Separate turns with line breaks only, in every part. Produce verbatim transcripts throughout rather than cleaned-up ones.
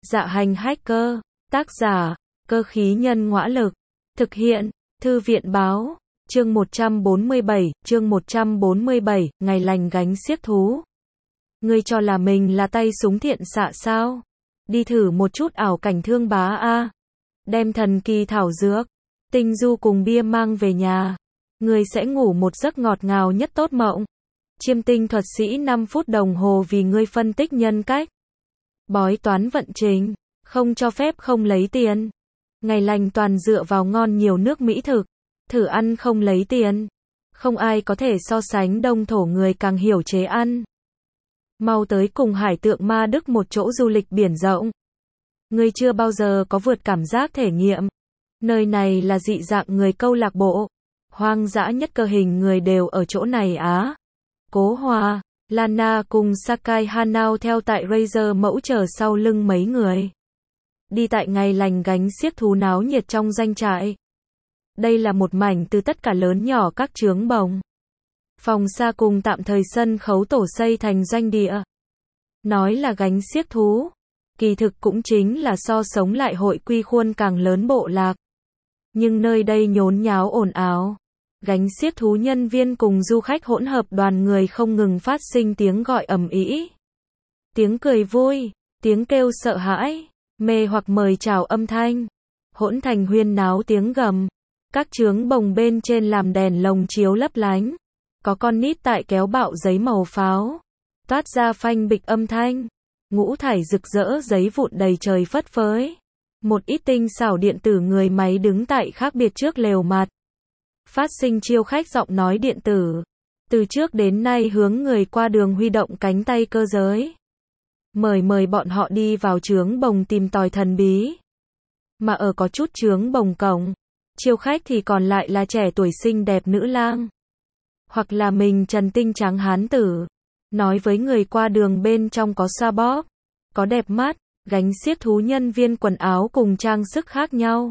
Dạ hành hacker, tác giả, cơ khí nhân ngõa lực, thực hiện, thư viện báo, chương một trăm bốn mươi bảy, chương một trăm bốn mươi bảy, ngày lành gánh xiếc thú. Ngươi cho là mình là tay súng thiện xạ sao? Đi thử một chút ảo cảnh thương bá a. Đem thần kỳ thảo dược, tinh du cùng bia mang về nhà. Ngươi sẽ ngủ một giấc ngọt ngào nhất tốt mộng. Chiêm tinh thuật sĩ năm phút đồng hồ vì ngươi phân tích nhân cách. Bói toán vận trình, không cho phép không lấy tiền. Ngày lành toàn dựa vào ngon nhiều nước mỹ thực. Thử ăn không lấy tiền. Không ai có thể so sánh đông thổ người càng hiểu chế ăn. Mau tới cùng Hải Tượng Ma Đức một chỗ du lịch biển rộng. Ngươi chưa bao giờ có vượt cảm giác thể nghiệm. Nơi này là dị dạng người câu lạc bộ. Hoang dã nhất cơ hình người đều ở chỗ này á. Cố Hòa, Lana cùng Sakai Hanao theo tại Razer mẫu chờ sau lưng mấy người. Đi tại ngày lành gánh xiếc thú náo nhiệt trong doanh trại. Đây là một mảnh từ tất cả lớn nhỏ các chướng bồng. Phòng xa cùng tạm thời sân khấu tổ xây thành doanh địa. Nói là gánh xiếc thú. Kỳ thực cũng chính là so sống lại hội quy khuôn càng lớn bộ lạc. Nhưng nơi đây nhốn nháo ồn ào. Gánh xiếc thú nhân viên cùng du khách hỗn hợp đoàn người không ngừng phát sinh tiếng gọi ầm ĩ. Tiếng cười vui, tiếng kêu sợ hãi, mê hoặc mời chào âm thanh. Hỗn thành huyên náo tiếng gầm. Các chướng bồng bên trên làm đèn lồng chiếu lấp lánh. Có con nít tại kéo bạo giấy màu pháo. Toát ra phanh bịch âm thanh. Ngũ thải rực rỡ giấy vụn đầy trời phất phới. Một ít tinh xảo điện tử người máy đứng tại khác biệt trước lều mặt. Phát sinh chiêu khách giọng nói điện tử. Từ trước đến nay hướng người qua đường huy động cánh tay cơ giới. Mời mời bọn họ đi vào chướng bồng tìm tòi thần bí. Mà ở có chút chướng bồng cổng. Chiêu khách thì còn lại là trẻ tuổi xinh đẹp nữ lang. Hoặc là mình trần tinh trắng hán tử. Nói với người qua đường bên trong có xoa bóp. Có đẹp mắt. Gánh xiếc thú nhân viên quần áo cùng trang sức khác nhau.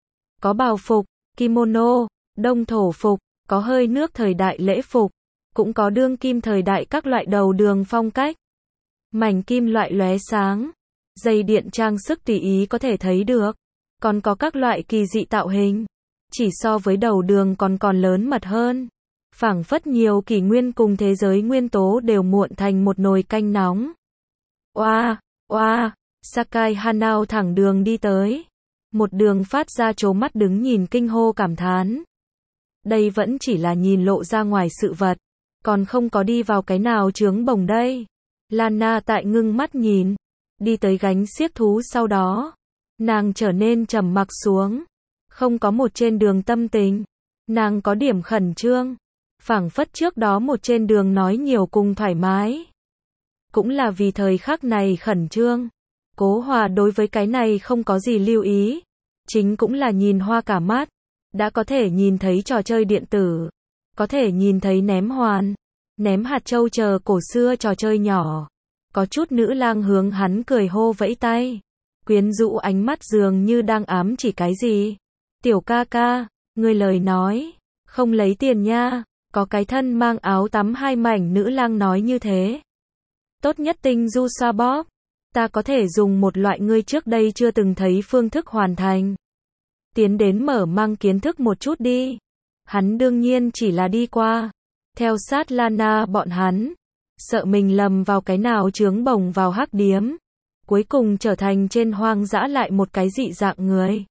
Có bào phục, kimono, đông thổ phục, có hơi nước thời đại lễ phục. Cũng có đương kim thời đại các loại đầu đường phong cách. Mảnh kim loại lóe sáng. Dây điện trang sức tùy ý có thể thấy được. Còn có các loại kỳ dị tạo hình. Chỉ so với đầu đường còn còn lớn mật hơn. Phảng phất nhiều kỷ nguyên cùng thế giới nguyên tố đều muộn thành một nồi canh nóng. Oa, oa, Sakai Hanao thẳng đường đi tới. Một đường phát ra trố mắt đứng nhìn kinh hô cảm thán. Đây vẫn chỉ là nhìn lộ ra ngoài sự vật. Còn không có đi vào cái nào chướng bồng đây. Lana tại ngưng mắt nhìn. Đi tới gánh xiếc thú sau đó. Nàng trở nên trầm mặc xuống. Không có một trên đường tâm tình. Nàng có điểm khẩn trương. Phảng phất trước đó một trên đường nói nhiều cùng thoải mái. Cũng là vì thời khắc này khẩn trương. Cố Hòa đối với cái này không có gì lưu ý. Chính cũng là nhìn hoa cả mắt. Đã có thể nhìn thấy trò chơi điện tử. Có thể nhìn thấy ném hoàn. Ném hạt châu chờ cổ xưa trò chơi nhỏ. Có chút nữ lang hướng hắn cười hô vẫy tay. Quyến rũ ánh mắt dường như đang ám chỉ cái gì. Tiểu ca ca, ngươi lời nói. Không lấy tiền nha. Có cái thân mang áo tắm hai mảnh nữ lang nói như thế. Tốt nhất tinh du xoa bóp. Ta có thể dùng một loại ngươi trước đây chưa từng thấy phương thức hoàn thành. Tiến đến mở mang kiến thức một chút đi. Hắn đương nhiên chỉ là đi qua. Theo sát Lana bọn hắn. Sợ mình lầm vào cái nào chướng bồng vào hắc điếm. Cuối cùng trở thành trên hoang dã lại một cái dị dạng người.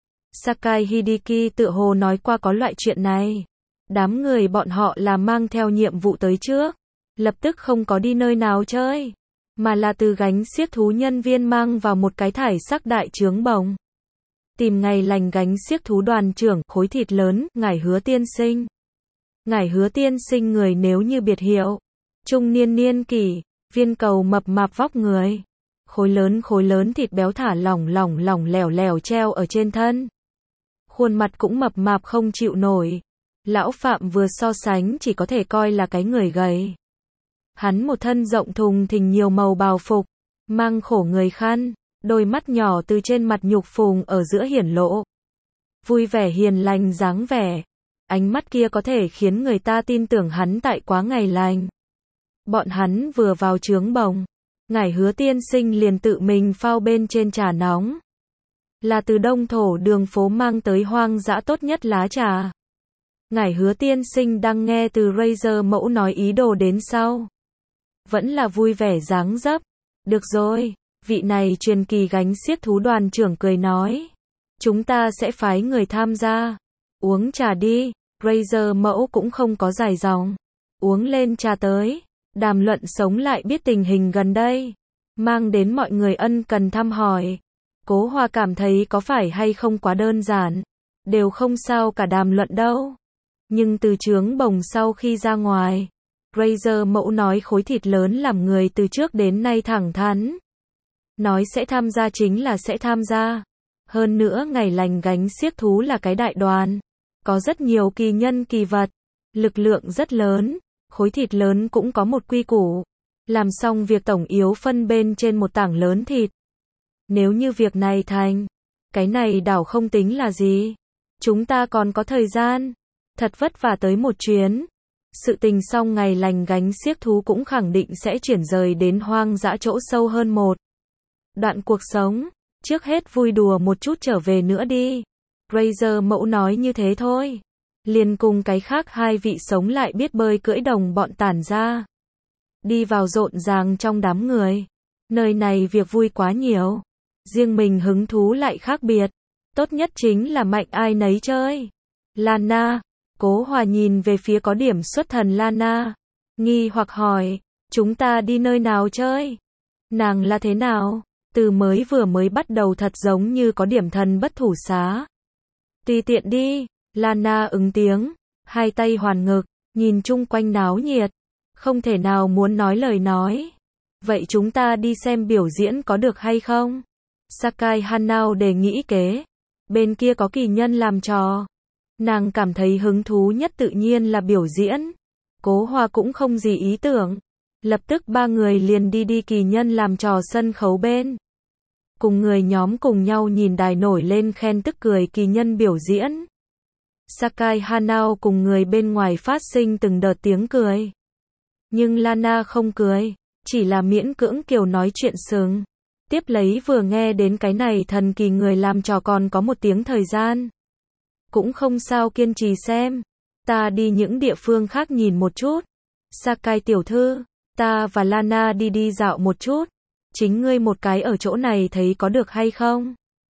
Sakai Hideki tự hồ nói qua có loại chuyện này. Đám người bọn họ là mang theo nhiệm vụ tới trước. Lập tức không có đi nơi nào chơi. Mà là từ gánh xiếc thú nhân viên mang vào một cái thải sắc đại chướng bồng. Tìm ngày lành gánh xiếc thú đoàn trưởng, khối thịt lớn, ngải Hứa tiên sinh. Ngải Hứa tiên sinh người nếu như biệt hiệu. Trung niên niên kỷ, viên cầu mập mạp vóc người. Khối lớn khối lớn thịt béo thả lỏng lỏng lỏng lẻo lẻo treo ở trên thân. Khuôn mặt cũng mập mạp không chịu nổi. Lão Phạm vừa so sánh chỉ có thể coi là cái người gầy. Hắn một thân rộng thùng thình nhiều màu bào phục, mang khổ người khăn, đôi mắt nhỏ từ trên mặt nhục phùng ở giữa hiển lộ. Vui vẻ hiền lành dáng vẻ. Ánh mắt kia có thể khiến người ta tin tưởng hắn tại quá ngày lành. Bọn hắn vừa vào chướng bồng. Ngải Hứa tiên sinh liền tự mình phao bên trên trà nóng. Là từ Đông Thổ đường phố mang tới hoang dã tốt nhất lá trà. Ngải Hứa tiên sinh đang nghe từ Razer mẫu nói ý đồ đến sau. Vẫn là vui vẻ dáng dấp. Được rồi, vị này truyền kỳ gánh xiếc thú đoàn trưởng cười nói. Chúng ta sẽ phái người tham gia. Uống trà đi, Razer mẫu cũng không có dài dòng. Uống lên trà tới. Đàm luận sống lại biết tình hình gần đây. Mang đến mọi người ân cần thăm hỏi. Cố Hoa cảm thấy có phải hay không quá đơn giản. Đều không sao cả đàm luận đâu. Nhưng từ trướng bồng sau khi ra ngoài. Razer mẫu nói khối thịt lớn làm người từ trước đến nay thẳng thắn. Nói sẽ tham gia chính là sẽ tham gia. Hơn nữa ngày lành gánh xiếc thú là cái đại đoàn. Có rất nhiều kỳ nhân kỳ vật. Lực lượng rất lớn. Khối thịt lớn cũng có một quy củ. Làm xong việc tổng yếu phân bên trên một tảng lớn thịt. Nếu như việc này thành. Cái này đảo không tính là gì. Chúng ta còn có thời gian. Thật vất vả tới một chuyến. Sự tình xong ngày lành gánh xiếc thú cũng khẳng định sẽ chuyển rời đến hoang dã chỗ sâu hơn một đoạn cuộc sống. Trước hết vui đùa một chút trở về nữa đi. Razer mẫu nói như thế thôi. Liền cùng cái khác hai vị sống lại biết bơi cưỡi đồng bọn tản ra. Đi vào rộn ràng trong đám người. Nơi này việc vui quá nhiều. Riêng mình hứng thú lại khác biệt. Tốt nhất chính là mạnh ai nấy chơi. Lana. Cố Hòa nhìn về phía có điểm xuất thần Lana. Nghi hoặc hỏi. Chúng ta đi nơi nào chơi? Nàng là thế nào? Từ mới vừa mới bắt đầu thật giống như có điểm thần bất thủ xá. Tùy tiện đi. Lana ứng tiếng. Hai tay hoàn ngực. Nhìn chung quanh náo nhiệt. Không thể nào muốn nói lời nói. Vậy chúng ta đi xem biểu diễn có được hay không? Sakai Hanao đề nghị kế. Bên kia có kỳ nhân làm trò. Nàng cảm thấy hứng thú nhất tự nhiên là biểu diễn. Cố Hoa cũng không gì ý tưởng. Lập tức ba người liền đi đi kỳ nhân làm trò sân khấu bên. Cùng người nhóm cùng nhau nhìn đài nổi lên khen tức cười kỳ nhân biểu diễn. Sakai Hanao cùng người bên ngoài phát sinh từng đợt tiếng cười. Nhưng Lana không cười. Chỉ là miễn cưỡng kiểu nói chuyện sừng. Tiếp lấy vừa nghe đến cái này thần kỳ người làm trò còn có một tiếng thời gian. Cũng không sao kiên trì xem. Ta đi những địa phương khác nhìn một chút. Sakai tiểu thư, ta và Lana đi đi dạo một chút. Chính ngươi một cái ở chỗ này thấy có được hay không?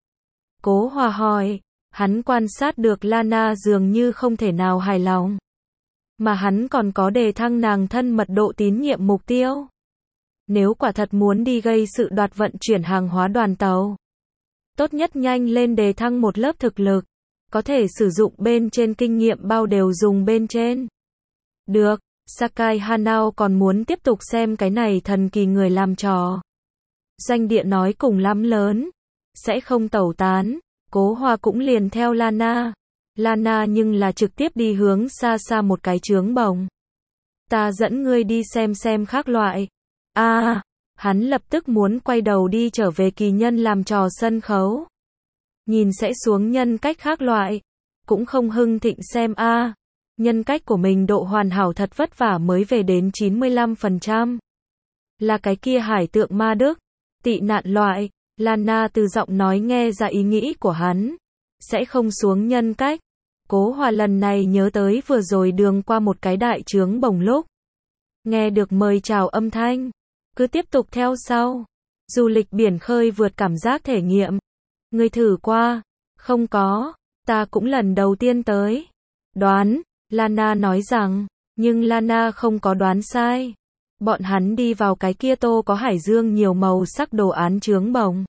Cố Hòa hỏi. Hắn quan sát được Lana dường như không thể nào hài lòng. Mà hắn còn có đề thăng nàng thân mật độ tín nhiệm mục tiêu. Nếu quả thật muốn đi gây sự đoạt vận chuyển hàng hóa đoàn tàu. Tốt nhất nhanh lên đề thăng một lớp thực lực. Có thể sử dụng bên trên kinh nghiệm bao đều dùng bên trên. Được, Sakai Hanao còn muốn tiếp tục xem cái này thần kỳ người làm trò. Danh địa nói cùng lắm lớn. Sẽ không tẩu tán. Cố Hoa cũng liền theo Lana. Lana nhưng là trực tiếp đi hướng xa xa một cái trướng bồng. Ta dẫn ngươi đi xem xem khác loại. À, hắn lập tức muốn quay đầu đi trở về kỳ nhân làm trò sân khấu. Nhìn sẽ xuống nhân cách khác loại. Cũng không hưng thịnh xem a à. Nhân cách của mình độ hoàn hảo thật vất vả mới về đến chín mươi lăm phần trăm. Là cái kia hải tượng ma đức. Tị nạn loại. Lana từ giọng nói nghe ra ý nghĩ của hắn. Sẽ không xuống nhân cách. Cố Hòa lần này nhớ tới vừa rồi đường qua một cái đại trướng bồng lúc. Nghe được mời chào âm thanh. Cứ tiếp tục theo sau. Du lịch biển khơi vượt cảm giác thể nghiệm. Ngươi thử qua. Không có. Ta cũng lần đầu tiên tới. Đoán. Lana nói rằng. Nhưng Lana không có đoán sai. Bọn hắn đi vào cái kia tô có hải dương nhiều màu sắc đồ án trướng bồng.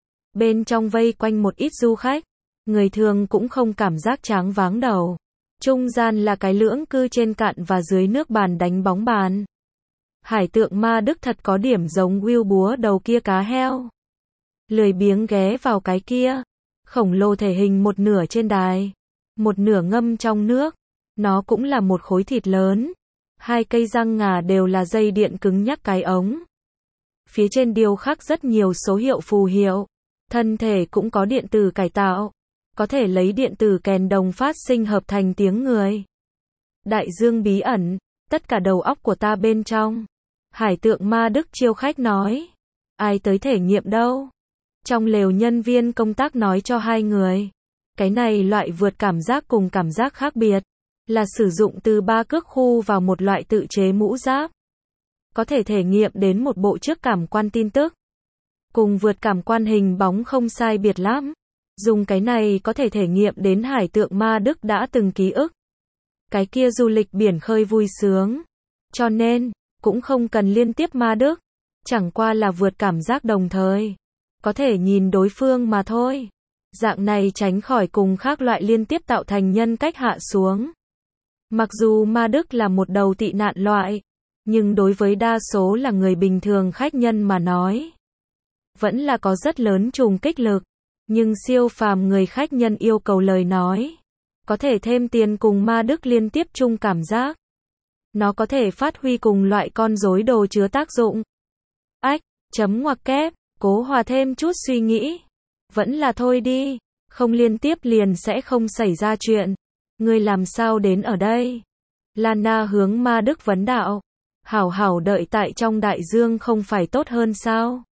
Bên trong vây quanh một ít du khách. Người thường cũng không cảm giác tráng váng đầu. Trung gian là cái lưỡng cư trên cạn và dưới nước bàn đánh bóng bàn. Hải tượng ma đức thật có điểm giống Will búa đầu kia cá heo. Lười biếng ghé vào cái kia. Khổng lồ thể hình một nửa trên đài. Một nửa ngâm trong nước. Nó cũng là một khối thịt lớn. Hai cây răng ngà đều là dây điện cứng nhắc cái ống. Phía trên điêu khắc rất nhiều số hiệu phù hiệu. Thân thể cũng có điện tử cải tạo. Có thể lấy điện tử kèn đồng phát sinh hợp thành tiếng người. Đại dương bí ẩn. Tất cả đầu óc của ta bên trong. Hải tượng ma đức chiêu khách nói. Ai tới thể nghiệm đâu? Trong lều nhân viên công tác nói cho hai người. Cái này loại vượt cảm giác cùng cảm giác khác biệt. Là sử dụng từ ba cước khu vào một loại tự chế mũ giáp. Có thể thể nghiệm đến một bộ trước cảm quan tin tức. Cùng vượt cảm quan hình bóng không sai biệt lắm. Dùng cái này có thể thể nghiệm đến hải tượng ma Đức đã từng ký ức. Cái kia du lịch biển khơi vui sướng. Cho nên, cũng không cần liên tiếp ma Đức. Chẳng qua là vượt cảm giác đồng thời. Có thể nhìn đối phương mà thôi. Dạng này tránh khỏi cùng khác loại liên tiếp tạo thành nhân cách hạ xuống. Mặc dù ma Đức là một đầu tị nạn loại, nhưng đối với đa số là người bình thường khách nhân mà nói, vẫn là có rất lớn trùng kích lực. Nhưng siêu phàm người khách nhân yêu cầu lời nói, có thể thêm tiền cùng ma Đức liên tiếp chung cảm giác. Nó có thể phát huy cùng loại con rối đồ chứa tác dụng. Ách, chấm ngoặc kép, Cố Hòa thêm chút suy nghĩ. Vẫn là thôi đi, không liên tiếp liền sẽ không xảy ra chuyện. Ngươi làm sao đến ở đây? Lana hướng ma Đức vấn đạo. Hảo hảo đợi tại trong đại dương không phải tốt hơn sao?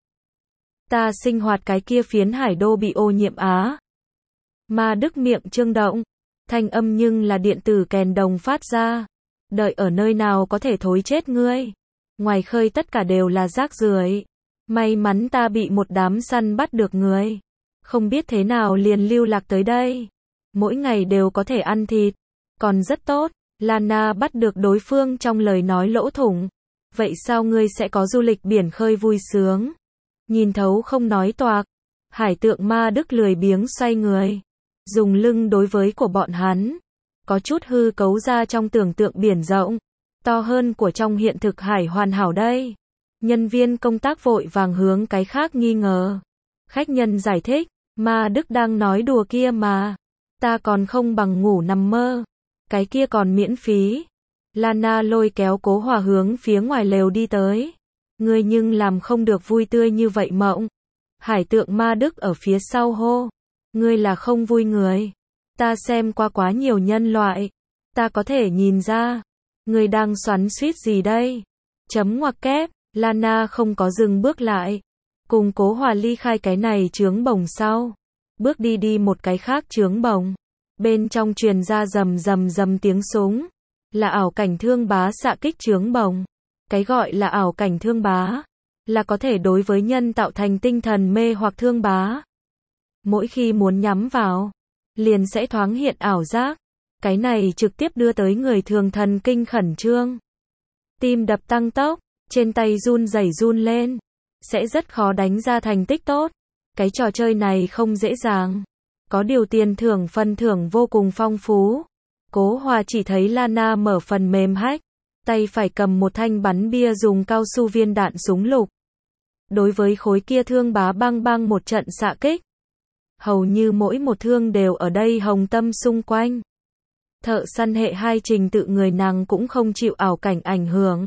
Ta sinh hoạt cái kia phiến hải đô bị ô nhiễm á. Ma Đức miệng trương động, thanh âm nhưng là điện tử kèn đồng phát ra. Đợi ở nơi nào có thể thối chết ngươi. Ngoài khơi tất cả đều là rác rưởi. May mắn ta bị một đám săn bắt được người. Không biết thế nào liền lưu lạc tới đây. Mỗi ngày đều có thể ăn thịt. Còn rất tốt. Lana bắt được đối phương trong lời nói lỗ thủng. Vậy sao ngươi sẽ có du lịch biển khơi vui sướng? Nhìn thấu không nói toạc. Hải tượng ma Đức lười biếng xoay người. Dùng lưng đối với của bọn hắn. Có chút hư cấu ra trong tưởng tượng biển rộng. To hơn của trong hiện thực hải hoàn hảo đây. Nhân viên công tác vội vàng hướng cái khác nghi ngờ. Khách nhân giải thích. Ma Đức đang nói đùa kia mà. Ta còn không bằng ngủ nằm mơ. Cái kia còn miễn phí. Lana lôi kéo Cố Hòa hướng phía ngoài lều đi tới. Ngươi nhưng làm không được vui tươi như vậy mộng. Hải tượng ma Đức ở phía sau hô. Ngươi là không vui người. Ta xem qua quá nhiều nhân loại. Ta có thể nhìn ra. Ngươi đang xoắn xuýt gì đây? Chấm ngoặc kép. Lana không có dừng bước lại. Cùng Cố Hòa ly khai cái này chướng bồng sau. Bước đi đi một cái khác chướng bồng. Bên trong truyền ra rầm rầm rầm tiếng súng. Là ảo cảnh thương bá xạ kích chướng bồng. Cái gọi là ảo cảnh thương bá. Là có thể đối với nhân tạo thành tinh thần mê hoặc thương bá. Mỗi khi muốn nhắm vào. Liền sẽ thoáng hiện ảo giác. Cái này trực tiếp đưa tới người thường thần kinh khẩn trương. Tim đập tăng tốc. Trên tay run rẩy run lên. Sẽ rất khó đánh ra thành tích tốt. Cái trò chơi này không dễ dàng. Có điều tiền thưởng phần thưởng vô cùng phong phú. Cố Hòa chỉ thấy Lana mở phần mềm hack. Tay phải cầm một thanh bắn bia dùng cao su viên đạn súng lục. Đối với khối kia thương bá băng băng một trận xạ kích. Hầu như mỗi một thương đều ở đây hồng tâm xung quanh. Thợ săn hệ hai trình tự người nàng cũng không chịu ảo cảnh ảnh hưởng.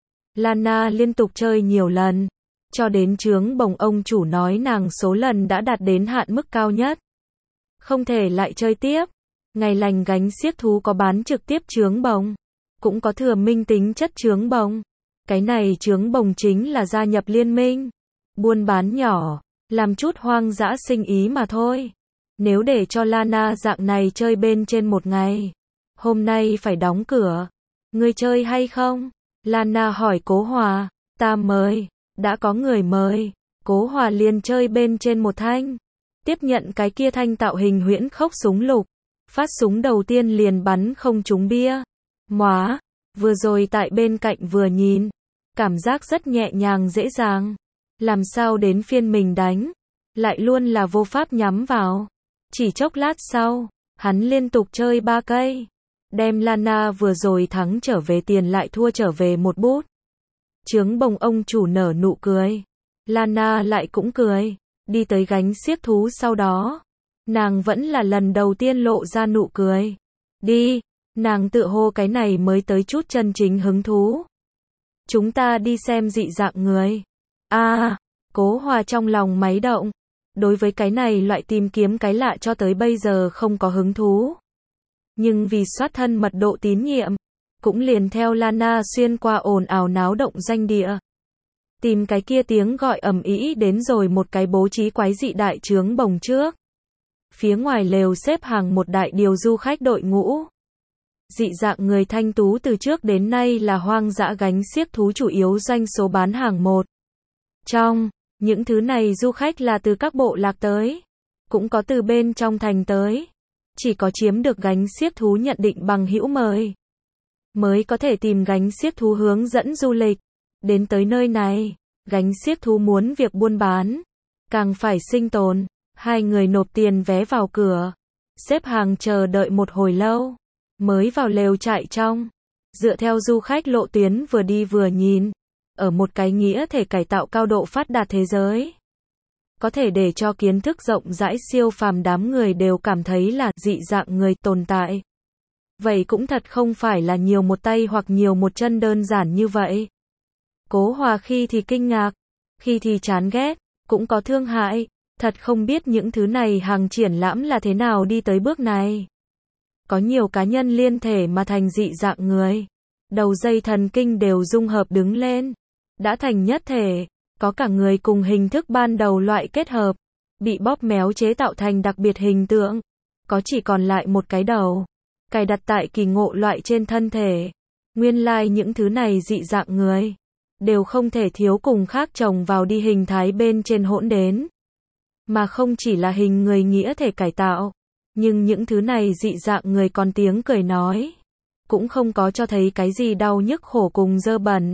Lana liên tục chơi nhiều lần. Cho đến chướng bồng ông chủ nói nàng số lần đã đạt đến hạn mức cao nhất. Không thể lại chơi tiếp. Ngày lành gánh xiếc thú có bán trực tiếp chướng bồng. Cũng có thừa minh tính chất chướng bồng. Cái này chướng bồng chính là gia nhập liên minh. Buôn bán nhỏ. Làm chút hoang dã sinh ý mà thôi. Nếu để cho Lana dạng này chơi bên trên một ngày. Hôm nay phải đóng cửa. Ngươi chơi hay không? Lana hỏi Cố Hòa. Ta mời. Đã có người mời. Cố Hòa liền chơi bên trên một thanh. Tiếp nhận cái kia thanh tạo hình huyễn khốc súng lục. Phát súng đầu tiên liền bắn không trúng bia. Móa. Vừa rồi tại bên cạnh vừa nhìn. Cảm giác rất nhẹ nhàng dễ dàng. Làm sao đến phiên mình đánh. Lại luôn là vô pháp nhắm vào. Chỉ chốc lát sau. Hắn liên tục chơi ba cây. Đem Lana vừa rồi thắng trở về tiền lại thua trở về một bút. Chướng bồng ông chủ nở nụ cười. Lana lại cũng cười. Đi tới gánh xiếc thú sau đó. Nàng vẫn là lần đầu tiên lộ ra nụ cười. Đi. Nàng tự hô cái này mới tới chút chân chính hứng thú. Chúng ta đi xem dị dạng người. À. Cố Hòa trong lòng máy động. Đối với cái này loại tìm kiếm cái lạ cho tới bây giờ không có hứng thú. Nhưng vì soát thân mật độ tín nhiệm. Cũng liền theo Lana xuyên qua ồn ào náo động doanh địa. Tìm cái kia tiếng gọi ầm ĩ đến rồi một cái bố trí quái dị đại trướng bồng trước. Phía ngoài lều xếp hàng một đại điều du khách đội ngũ. Dị dạng người thanh tú từ trước đến nay là hoang dã gánh xiếc thú chủ yếu doanh số bán hàng một. Trong những thứ này du khách là từ các bộ lạc tới, cũng có từ bên trong thành tới. Chỉ có chiếm được gánh xiếc thú nhận định bằng hữu mời, mới có thể tìm gánh xiếc thú hướng dẫn du lịch. Đến tới nơi này, gánh xiếc thú muốn việc buôn bán, càng phải sinh tồn. Hai người nộp tiền vé vào cửa, xếp hàng chờ đợi một hồi lâu, mới vào lều trại trong. Dựa theo du khách lộ tuyến vừa đi vừa nhìn, ở một cái nghĩa thể cải tạo cao độ phát đạt thế giới, có thể để cho kiến thức rộng rãi siêu phàm đám người đều cảm thấy là dị dạng người tồn tại. Vậy cũng thật không phải là nhiều một tay hoặc nhiều một chân đơn giản như vậy. Cố Hòa khi thì kinh ngạc, khi thì chán ghét, cũng có thương hại, thật không biết những thứ này hàng triển lãm là thế nào đi tới bước này. Có nhiều cá nhân liên thể mà thành dị dạng người, đầu dây thần kinh đều dung hợp đứng lên, đã thành nhất thể, có cả người cùng hình thức ban đầu loại kết hợp, bị bóp méo chế tạo thành đặc biệt hình tượng, có chỉ còn lại một cái đầu, cài đặt tại kỳ ngộ loại trên thân thể. Nguyên lai like những thứ này dị dạng người, đều không thể thiếu cùng khác chồng vào đi hình thái bên trên hỗn đến. Mà không chỉ là hình người nghĩa thể cải tạo, nhưng những thứ này dị dạng người còn tiếng cười nói, cũng không có cho thấy cái gì đau nhức khổ cùng dơ bẩn.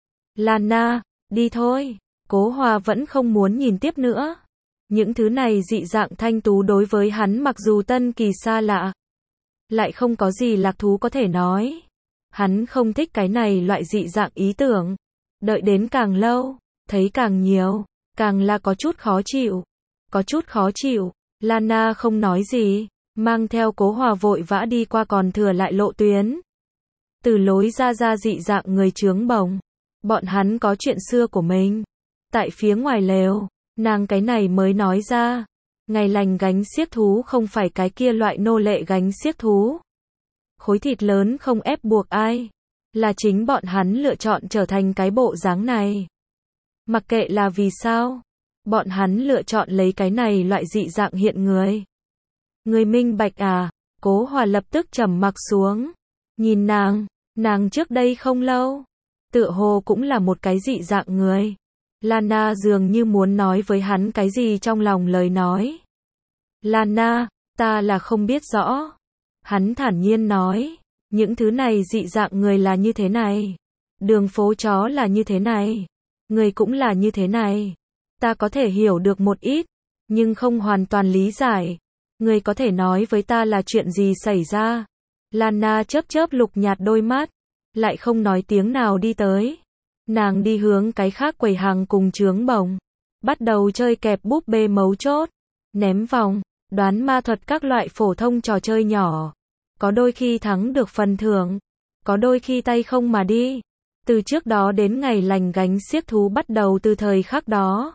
Lana, đi thôi. Cố Hòa vẫn không muốn nhìn tiếp nữa. Những thứ này dị dạng thanh tú đối với hắn mặc dù tân kỳ xa lạ, lại không có gì lạc thú có thể nói. Hắn không thích cái này loại dị dạng ý tưởng. Đợi đến càng lâu, thấy càng nhiều, càng là có chút khó chịu. Có chút khó chịu. Lana không nói gì, mang theo Cố Hòa vội vã đi qua còn thừa lại lộ tuyến. Từ lối ra ra dị dạng người trướng bồng. Bọn hắn có chuyện xưa của mình. Tại phía ngoài lều, nàng cái này mới nói ra. Ngày lành gánh xiếc thú không phải cái kia loại nô lệ gánh xiếc thú. Khối thịt lớn không ép buộc ai. Là chính bọn hắn lựa chọn trở thành cái bộ dáng này. Mặc kệ là vì sao, bọn hắn lựa chọn lấy cái này loại dị dạng hiện người. Người minh bạch à? Cố Hòa lập tức trầm mặc xuống. Nhìn nàng, nàng trước đây không lâu, tựa hồ cũng là một cái dị dạng người. Lana dường như muốn nói với hắn cái gì trong lòng lời nói. Lana, ta là không biết rõ. Hắn thản nhiên nói, những thứ này dị dạng người là như thế này. Đường phố chó là như thế này. Người cũng là như thế này. Ta có thể hiểu được một ít, nhưng không hoàn toàn lý giải. Người có thể nói với ta là chuyện gì xảy ra. Lana chớp chớp lục nhạt đôi mắt, lại không nói tiếng nào đi tới. Nàng đi hướng cái khác quầy hàng cùng trướng bồng, bắt đầu chơi kẹp búp bê mấu chốt, ném vòng, đoán ma thuật các loại phổ thông trò chơi nhỏ. Có đôi khi thắng được phần thưởng, có đôi khi tay không mà đi. Từ trước đó đến ngày lành gánh xiếc thú bắt đầu từ thời khắc đó.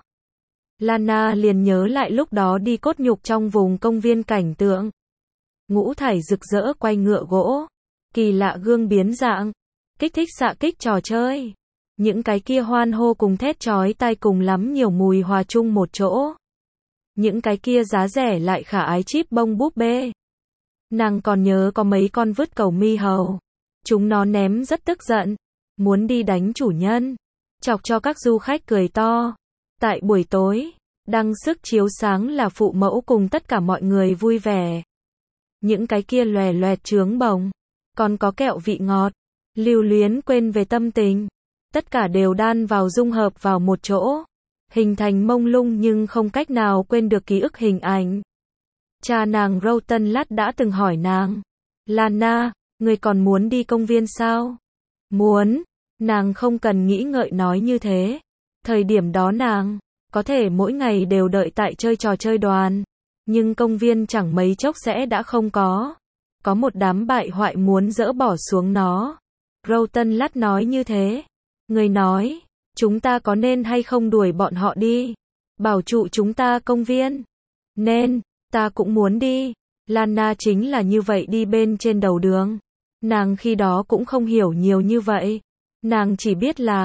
Lana liền nhớ lại lúc đó đi cốt nhục trong vùng công viên cảnh tượng. Ngũ thải rực rỡ quay ngựa gỗ, kỳ lạ gương biến dạng, kích thích xạ kích trò chơi. Những cái kia hoan hô cùng thét chói tai cùng lắm nhiều mùi hòa chung một chỗ. Những cái kia giá rẻ lại khả ái chip bông búp bê. Nàng còn nhớ có mấy con vứt cầu mi hầu. Chúng nó ném rất tức giận, muốn đi đánh chủ nhân, chọc cho các du khách cười to. Tại buổi tối, đăng sức chiếu sáng là phụ mẫu cùng tất cả mọi người vui vẻ. Những cái kia lòe loẹt trướng bồng, còn có kẹo vị ngọt, lưu luyến quên về tâm tình. Tất cả đều đan vào dung hợp vào một chỗ, hình thành mông lung nhưng không cách nào quên được ký ức hình ảnh. Cha nàng Rowton Lắt đã từng hỏi nàng, Lana, người còn muốn đi công viên sao? Muốn. Nàng không cần nghĩ ngợi nói như thế. Thời điểm đó nàng, có thể mỗi ngày đều đợi tại chơi trò chơi đoàn. Nhưng công viên chẳng mấy chốc sẽ đã không có. Có một đám bại hoại muốn dỡ bỏ xuống nó. Rowton Lắt nói như thế. Người nói, chúng ta có nên hay không đuổi bọn họ đi? Bảo trụ chúng ta công viên? Nên, ta cũng muốn đi. Lana chính là như vậy đi bên trên đầu đường. Nàng khi đó cũng không hiểu nhiều như vậy. Nàng chỉ biết là,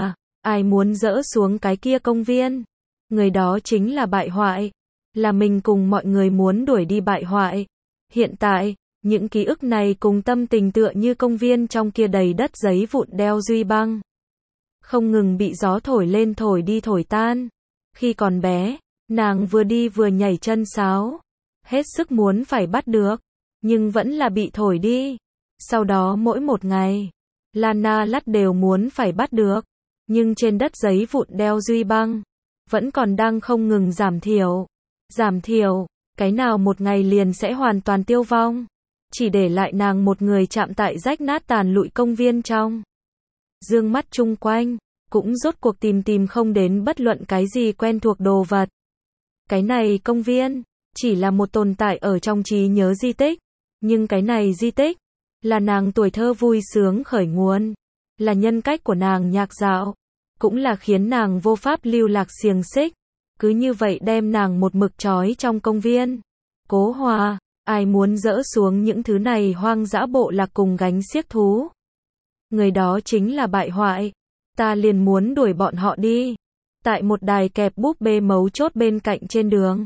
ai muốn dỡ xuống cái kia công viên? Người đó chính là bại hoại. Là mình cùng mọi người muốn đuổi đi bại hoại. Hiện tại, những ký ức này cùng tâm tình tựa như công viên trong kia đầy đất giấy vụn đeo duy băng. Không ngừng bị gió thổi lên thổi đi thổi tan. Khi còn bé, nàng vừa đi vừa nhảy chân sáo. Hết sức muốn phải bắt được, nhưng vẫn là bị thổi đi. Sau đó mỗi một ngày, Lana lắt đều muốn phải bắt được. Nhưng trên đất giấy vụn đeo duy băng, vẫn còn đang không ngừng giảm thiểu. Giảm thiểu, cái nào một ngày liền sẽ hoàn toàn tiêu vong. Chỉ để lại nàng một người chạm tại rách nát tàn lụi công viên trong. Dương mắt chung quanh, cũng rốt cuộc tìm tìm không đến bất luận cái gì quen thuộc đồ vật. Cái này công viên, chỉ là một tồn tại ở trong trí nhớ di tích. Nhưng cái này di tích, là nàng tuổi thơ vui sướng khởi nguồn. Là nhân cách của nàng nhạc dạo. Cũng là khiến nàng vô pháp lưu lạc xiềng xích. Cứ như vậy đem nàng một mực trói trong công viên. Cố Hòa, ai muốn dỡ xuống những thứ này hoang dã bộ lạc cùng gánh xiếc thú? Người đó chính là bại hoại. Ta liền muốn đuổi bọn họ đi. Tại một đài kẹp búp bê mấu chốt bên cạnh trên đường.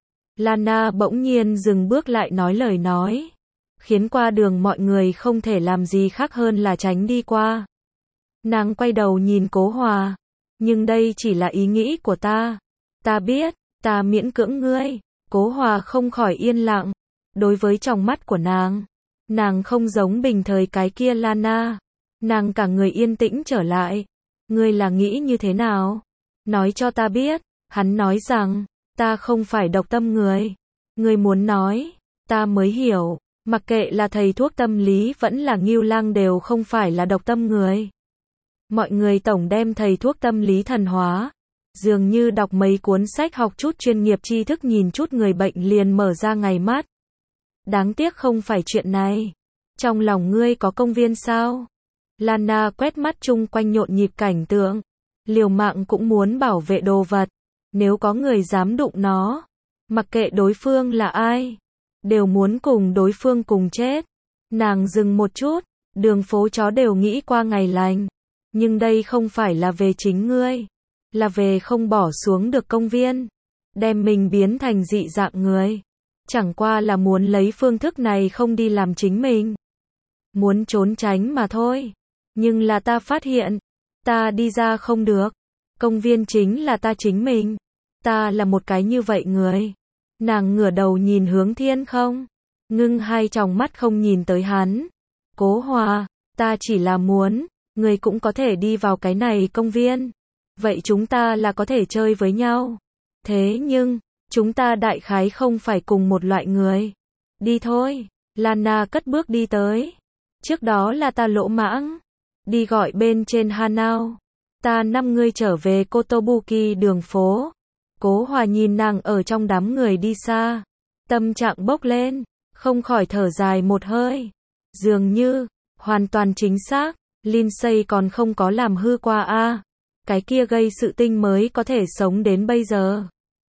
Lana bỗng nhiên dừng bước lại nói lời nói. Khiến qua đường mọi người không thể làm gì khác hơn là tránh đi qua. Nàng quay đầu nhìn Cố Hòa. Nhưng đây chỉ là ý nghĩ của ta. Ta biết, ta miễn cưỡng ngươi. Cố Hòa không khỏi yên lặng. Đối với trong mắt của nàng, nàng không giống bình thời cái kia Lana. Nàng cả người yên tĩnh trở lại. Ngươi là nghĩ như thế nào? Nói cho ta biết. Hắn nói rằng, ta không phải độc tâm người. Ngươi muốn nói, ta mới hiểu. Mặc kệ là thầy thuốc tâm lý vẫn là Ngưu Lang đều không phải là độc tâm người. Mọi người tổng đem thầy thuốc tâm lý thần hóa. Dường như đọc mấy cuốn sách học chút chuyên nghiệp tri thức nhìn chút người bệnh liền mở ra ngày mắt. Đáng tiếc không phải chuyện này. Trong lòng ngươi có công viên sao? Lana quét mắt chung quanh nhộn nhịp cảnh tượng. Liều mạng cũng muốn bảo vệ đồ vật. Nếu có người dám đụng nó, mặc kệ đối phương là ai, đều muốn cùng đối phương cùng chết. Nàng dừng một chút, đường phố chó đều nghĩ qua ngày lành. Nhưng đây không phải là về chính ngươi. Là về không bỏ xuống được công viên. Đem mình biến thành dị dạng người. Chẳng qua là muốn lấy phương thức này không đi làm chính mình. Muốn trốn tránh mà thôi. Nhưng là ta phát hiện, ta đi ra không được. Công viên chính là ta chính mình. Ta là một cái như vậy người. Nàng ngửa đầu nhìn hướng thiên không. Ngưng hai tròng mắt không nhìn tới hắn. Cố Hòa, ta chỉ là muốn, người cũng có thể đi vào cái này công viên. Vậy chúng ta là có thể chơi với nhau. Thế nhưng, chúng ta đại khái không phải cùng một loại người. Đi thôi. Lana cất bước đi tới. Trước đó là ta lỗ mãng. Đi gọi bên trên Hanao. Ta năm ngươi trở về Kotobuki đường phố. Cố Hòa nhìn nàng ở trong đám người đi xa. Tâm trạng bốc lên. Không khỏi thở dài một hơi. Dường như, hoàn toàn chính xác. Lindsay còn không có làm hư qua a. Cái kia gây sự tinh mới có thể sống đến bây giờ.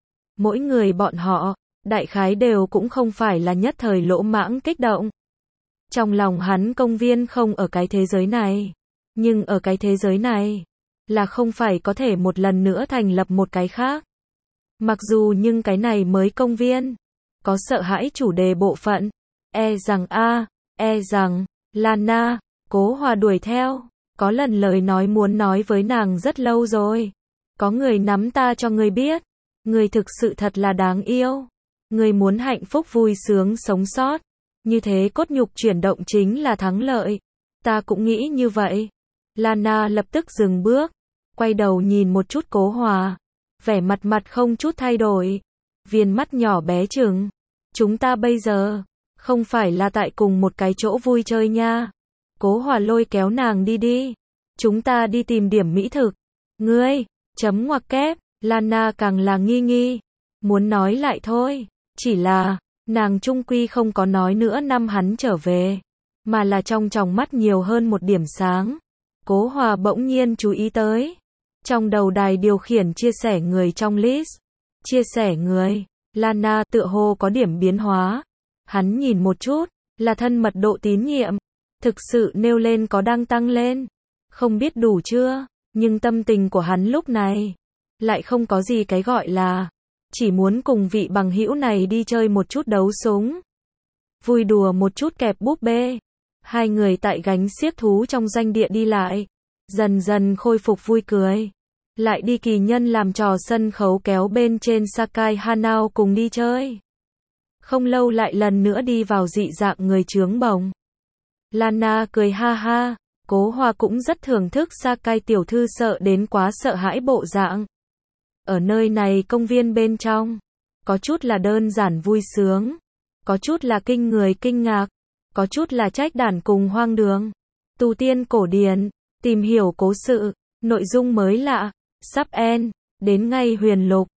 Mỗi người bọn họ, đại khái đều cũng không phải là nhất thời lỗ mãng kích động. Trong lòng hắn công viên không ở cái thế giới này. Nhưng ở cái thế giới này, là không phải có thể một lần nữa thành lập một cái khác. Mặc dù nhưng cái này mới công viên, có sợ hãi chủ đề bộ phận. E rằng a, e rằng, Lana, Cố Hòa đuổi theo. Có lần lời nói muốn nói với nàng rất lâu rồi. Có người nắm ta cho ngươi biết. Ngươi thực sự thật là đáng yêu. Ngươi muốn hạnh phúc vui sướng sống sót. Như thế cốt nhục chuyển động chính là thắng lợi. Ta cũng nghĩ như vậy. Lana lập tức dừng bước. Quay đầu nhìn một chút Cố Hòa. Vẻ mặt mặt không chút thay đổi. Viền mắt nhỏ bé chừng. Chúng ta bây giờ, không phải là tại cùng một cái chỗ vui chơi nha. Cố Hòa lôi kéo nàng đi đi. Chúng ta đi tìm điểm mỹ thực. Ngươi, chấm ngoặc kép. Lana càng là nghi nghi. Muốn nói lại thôi. Chỉ là, nàng trung quy không có nói nữa năm hắn trở về. Mà là trong tròng mắt nhiều hơn một điểm sáng. Cố Hòa bỗng nhiên chú ý tới. Trong đầu đài điều khiển chia sẻ người trong list. Chia sẻ người. Lana tựa hồ có điểm biến hóa. Hắn nhìn một chút. Là thân mật độ tín nhiệm. Thực sự nêu lên có đang tăng lên. Không biết đủ chưa. Nhưng tâm tình của hắn lúc này lại không có gì cái gọi là, chỉ muốn cùng vị bằng hữu này đi chơi một chút đấu súng, vui đùa một chút kẹp búp bê. Hai người tại gánh xiếc thú trong doanh địa đi lại, dần dần khôi phục vui cười. Lại đi kỳ nhân làm trò sân khấu kéo bên trên Sakai Hanao cùng đi chơi. Không lâu lại lần nữa đi vào dị dạng người trướng bồng. Lana cười ha ha, Cố Hoa cũng rất thưởng thức Sakai tiểu thư sợ đến quá sợ hãi bộ dạng. Ở nơi này công viên bên trong, có chút là đơn giản vui sướng, có chút là kinh người kinh ngạc, có chút là trách đản cùng hoang đường. Tu tiên cổ điển, tìm hiểu cố sự, nội dung mới lạ, sắp end, đến ngay huyền lục.